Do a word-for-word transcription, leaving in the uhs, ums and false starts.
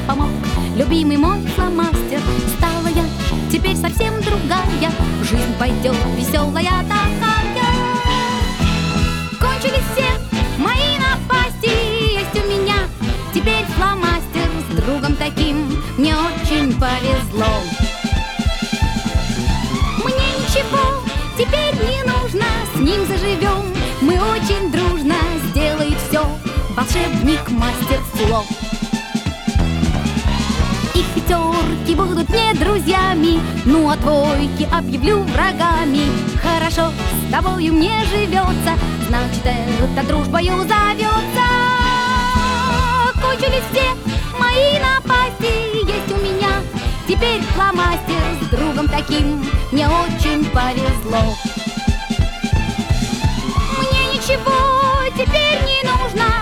помог. Любимый мой фломастер, стала я теперь совсем другая. Жизнь пойдет веселая такая. Кончились все мои напасти, есть у меня теперь фломастер. С другом таким мне очень повезло. Мне ничего теперь не нужно, с ним заживем мы очень дружно. Сделает все волшебник мастер Фло. И пятерки будут мне друзьями, ну а двойки объявлю врагами. Хорошо с тобою мне живется, значит, эта дружбою зовется. Кончились все мои напасти, есть у меня теперь фломастер. С другом таким мне очень повезло. Мне ничего теперь не нужно,